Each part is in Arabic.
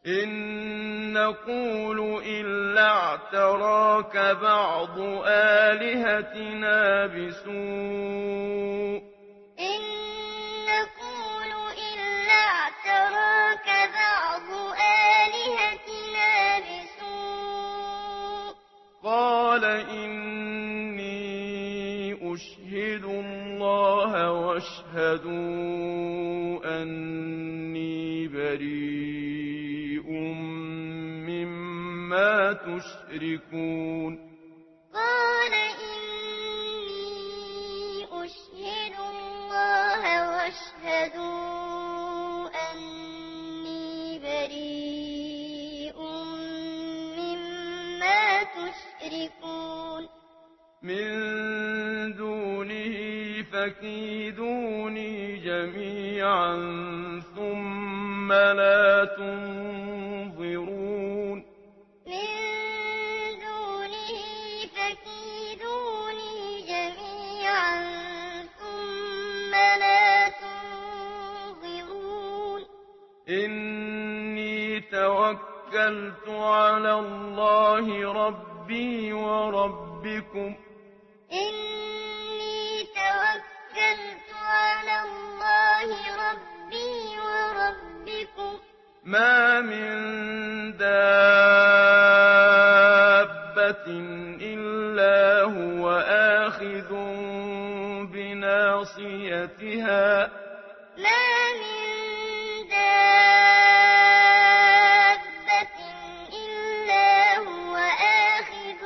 إن نقول إلا اعتراك بعض آلهتنا بسوء إن نقول إلا اعتراك بعض آلهتنا بسوء قال إني أشهد الله واشهدوا أني بريء مما تشركون قال إني أشهد الله واشهدوا أني بريء مما تشركون من دونه فكيدوني جميعا ثم لا تنظرون من دونه فكيدوني جميعا ثم لا تنظرون إني توكلت على الله ربي وربكم إني توكلت على الله ربي وربكم ما من دابة إلا هو آخذ بناصيتها ما من دابة إلا هو آخذ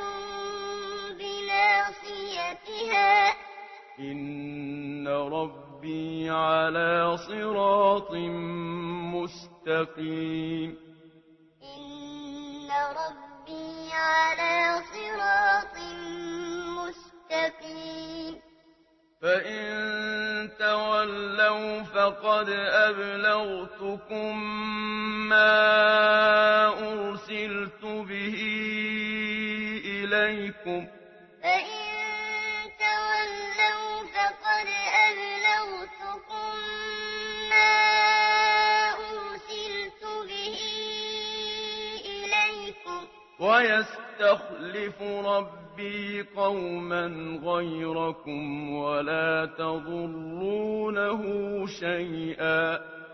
بناصيتها إن ربي على صراط مستقيم إن ربي على صراط مستقيم فإن تولوا فقد أبلغتكم ما أرسلت به إليكم فإن تولوا فقد أبلغتكم ما أرسلت به إليكم ويستخلف ربي قوما غيركم ولا تضرونه شيئا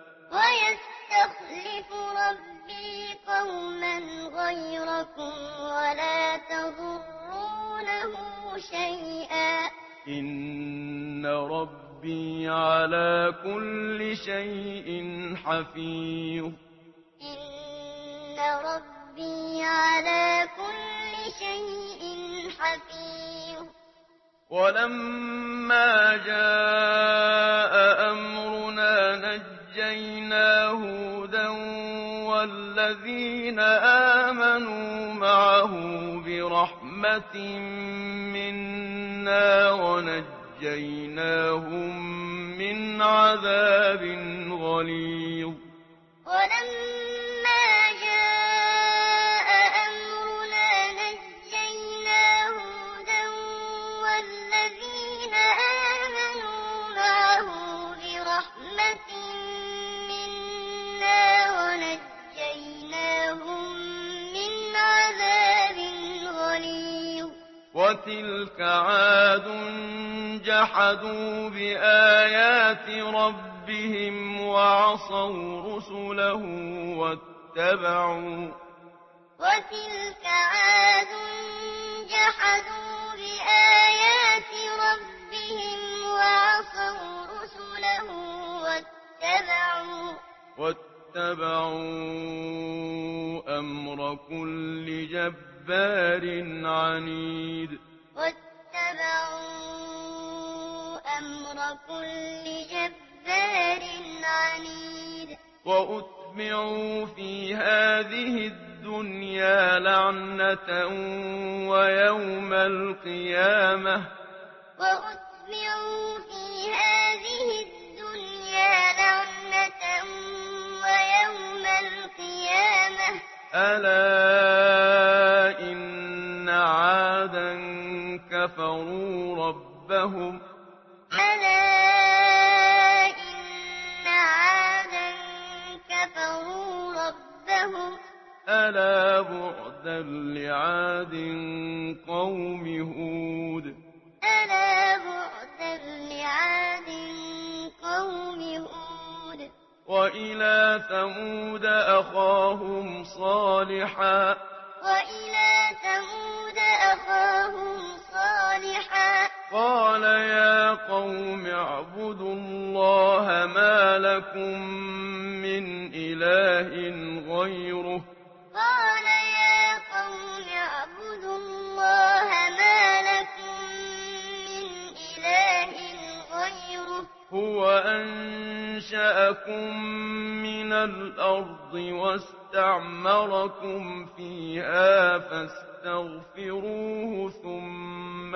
ويستخلف ربي قوما غيركم ولا تضرونه شيئا إن ربي على كل شيء حفيظ إن ربي على كل شيء حفيظ ولما جاء أمرنا نجينا هودا والذين آمنوا معه برحمة منا ونجيناهم من عذاب غليظ ولما جاء أمرنا نجينا هودا والذين آمنوا معه برحمة منا ونجيناهم من عذاب غليظ وتلك عاد جحدوا بآيات ربهم وعصوا رسله واتبعوا وتلك عاد جحدوا بآيات ربهم وعصوا رسله واتبعوا أمر كل جبار عنيد واتبعوا أمر كل جبار عنيد وأتبعوا في هذه الدنيا لعنة ويوم القيامة وأتبعوا في هذه الدنيا لعنة ويوم القيامة ألا إن عادا كفروا ربهم ألا إن عادا كفروا ربهم ربهم ألا بعدا لعاد قوم هود ألا بعدا لعاد قوم هود وإلى ثمود أخاهم صالحا وإلى ثمود أخاهم صالحا قال يا قوم اعبدوا الله ما لكم من إله غيره قال يا قوم اعبدوا الله ما لكم من إله غيره هو أنشأكم من الأرض واستعمركم فيها فاستغفروه ثم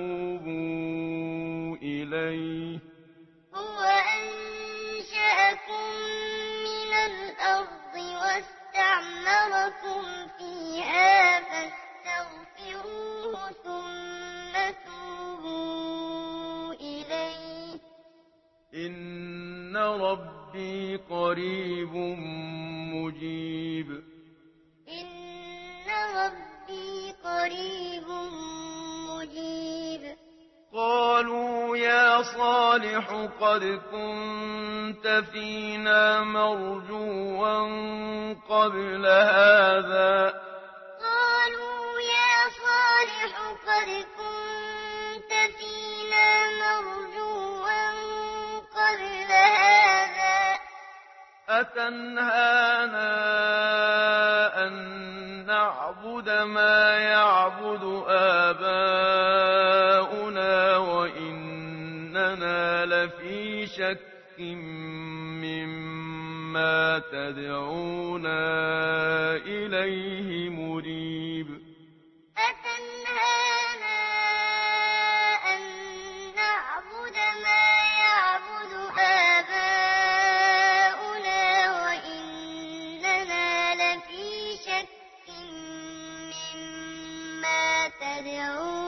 توبوا إليه هو أنشأكم من الأرض واستعمركم فيها فاستغفروه ثم توبوا إليه إن ربي قريب مجيب إن ربي قريب مجيب قالوا يا صالح قد كنت فينا مرجوا قبل هذا قالوا يا صالح قد كنت فينا مرجوا قبل هذا أتنهانا أن نعبد ما يعبد آباؤنا وإننا لفي شك مما تدعونا إليه مريب أتنهانا أن نعبد ما يعبد آباؤنا وإننا لفي شك مما تدعونا